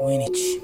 Winnet.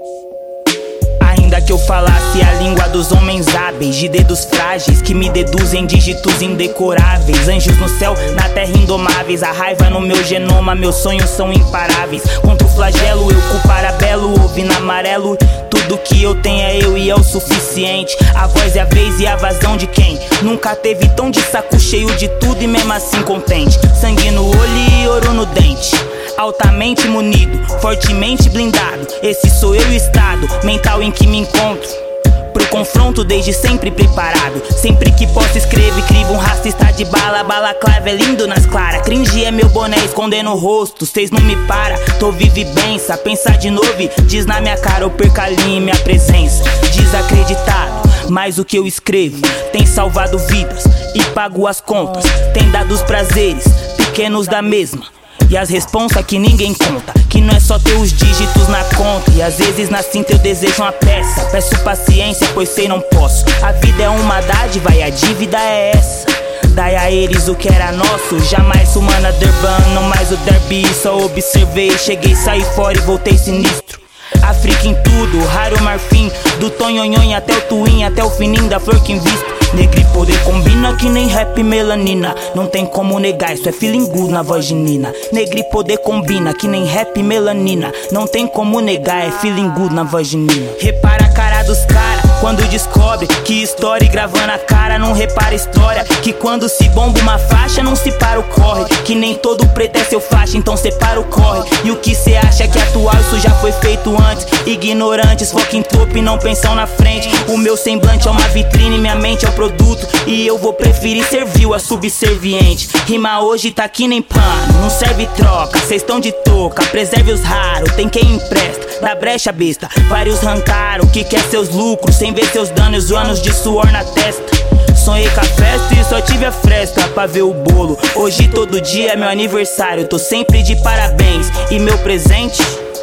Ainda que eu falasse a língua dos homens hábeis, de dedos frágeis que me deduzem dígitos indecoráveis, anjos no céu, na terra indomáveis, a raiva no meu genoma, meus sonhos são imparáveis. Contra o flagelo eu culpar a belo, ouvindo amarelo. Tudo que eu tenho é eu e é o suficiente. A voz é a vez e a vazão de quem nunca teve tão de saco cheio de tudo e mesmo assim contente. Sangue no olho e ouro no dente, altamente munido, fortemente blindado. Esse sou eu e o estado mental em que me encontro, pro confronto desde sempre preparado. Sempre que posso escrevo, crivo um racista de bala. Balaclava é lindo nas claras, cringe é meu boné escondendo o rosto. Cês não me para, tô vivo e bença. Pensar de novo e diz na minha cara, eu perco a linha em minha presença. Desacreditado, mas o que eu escrevo tem salvado vidas e pago as contas. Tem dado os prazeres pequenos da mesma e as responsas que ninguém conta, que não é só ter os dígitos na conta. E às vezes na cinta eu desejo uma peça. Peço paciência, pois sei não posso. A vida é uma dádiva e a dívida é essa. Dai a eles o que era nosso. Jamais sumana Durban, não mais o derby. Só observei, cheguei, saí fora e voltei sinistro. África em tudo, raro marfim. Do tonhonhonho até o twin, até o fininho da flor que invisto. Negri poder combina que nem rap e melanina. Não tem como negar, isso é feeling good na voz de Nina. Negri poder combina que nem rap e melanina. Não tem como negar, é feeling good na voz de Nina. Repara a cara dos cara quando descobre que história e gravando a cara. Não repara a história, que quando se bomba uma faixa não se para o corre. Que nem todo preto é seu faixa, então separa o corre. E o que cê acha que é atual, isso já foi feito antes. Ignorantes, foca em topo e não pensam na frente. O meu semblante é uma vitrine, minha mente é o produto, e eu vou preferir servil a subserviente. Rima hoje tá que nem pano, não serve troca. Cês tão de touca, preserve os raros. Tem quem empresta, dá brecha besta. Vários rancaram, que quer seus lucros sem ver seus danos, anos de suor na testa. Sonhei com a festa e só tive a fresta pra ver o bolo. Hoje todo dia é meu aniversário, tô sempre de parabéns. E meu presente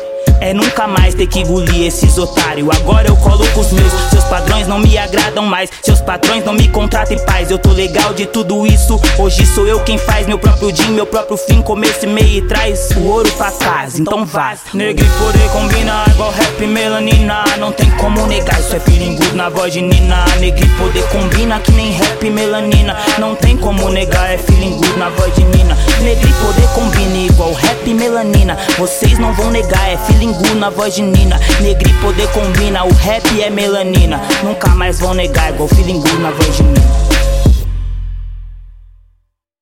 é nunca mais ter que engolir esses otários. Agora eu coloco os meus, seus padrões não me agradam mais. Seus patrões não me contratam em paz. Eu tô legal de tudo isso, hoje sou eu quem faz meu próprio dia, meu próprio fim. Começo, meio e traz o ouro pra casa, então vaza. Negri poder combinar igual rap e melanina. Não tem como negar, isso é feeling good na voz de Nina. Negri poder combina que nem rap e melanina. Não tem como negar, é feeling good na voz de Nina. Negri poder combina igual rap e melanina. Vocês não vão negar, é feeling good na voz de Nina. Negri poder combina, o rap é melanina. Nunca mais vão negar, igual feeling good na voz de Nina.